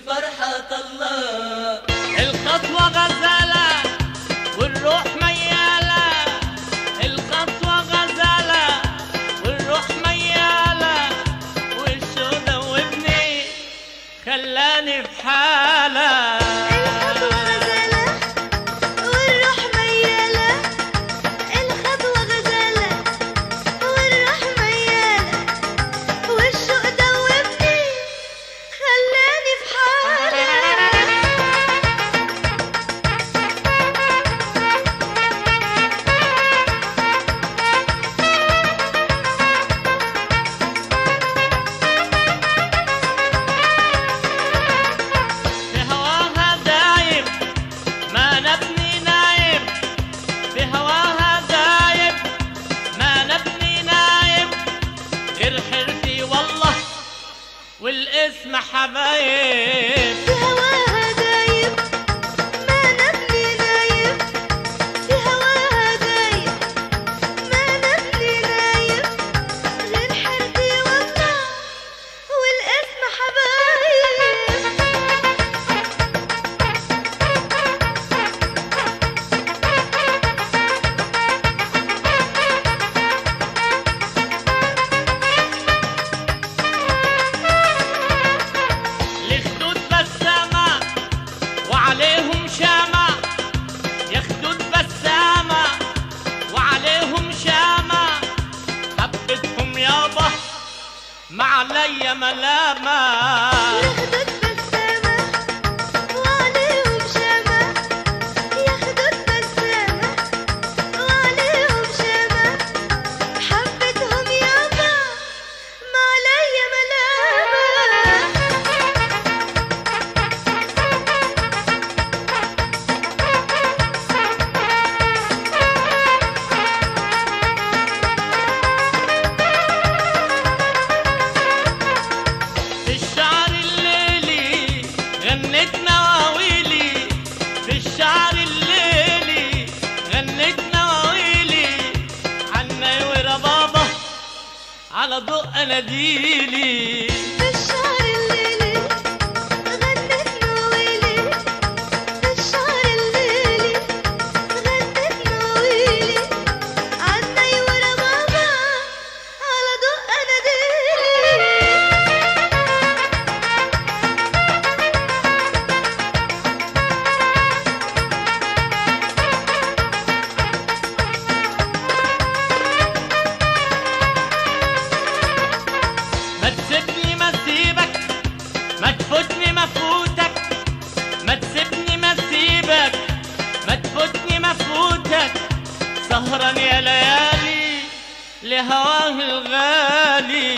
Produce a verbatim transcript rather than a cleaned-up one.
فرحة الله. الخطوة غزالة والروح ميالة، الخطوة غزالة والروح ميالة، والشوق دوبني خلاني في حالة. والاسم حبايب في هواها دايب، ما نبني نايب، في هواها دايب، ما نبني نايب، غير حربي والله والاسم حبايب. وعليهم شامة يا خدود بسامة، وعليهم شامة حبتهم يابا ما عليا ملامة. يا خدود بسامة وعليهم شامة، يا خدود بسامة وعليهم شامة حبتهم يابا ما عليا ملامة. غنيت مواويلي في الشعر الليلي، غنيت مواويلي عالناي وربابة على ضوء اناديلي. في الشعر الليلي غنيت مواويلي، في الشعر الليلي غنيت مواويلي عالناي وربابة على ضوء اناديلي. ما تسيبني ما تسيبك، ما تفوتني ما فوتك، ما تسيبني ما تسيبك، ما تفوتني ما فوتك، سهران يا ليالي لهواه الغالي.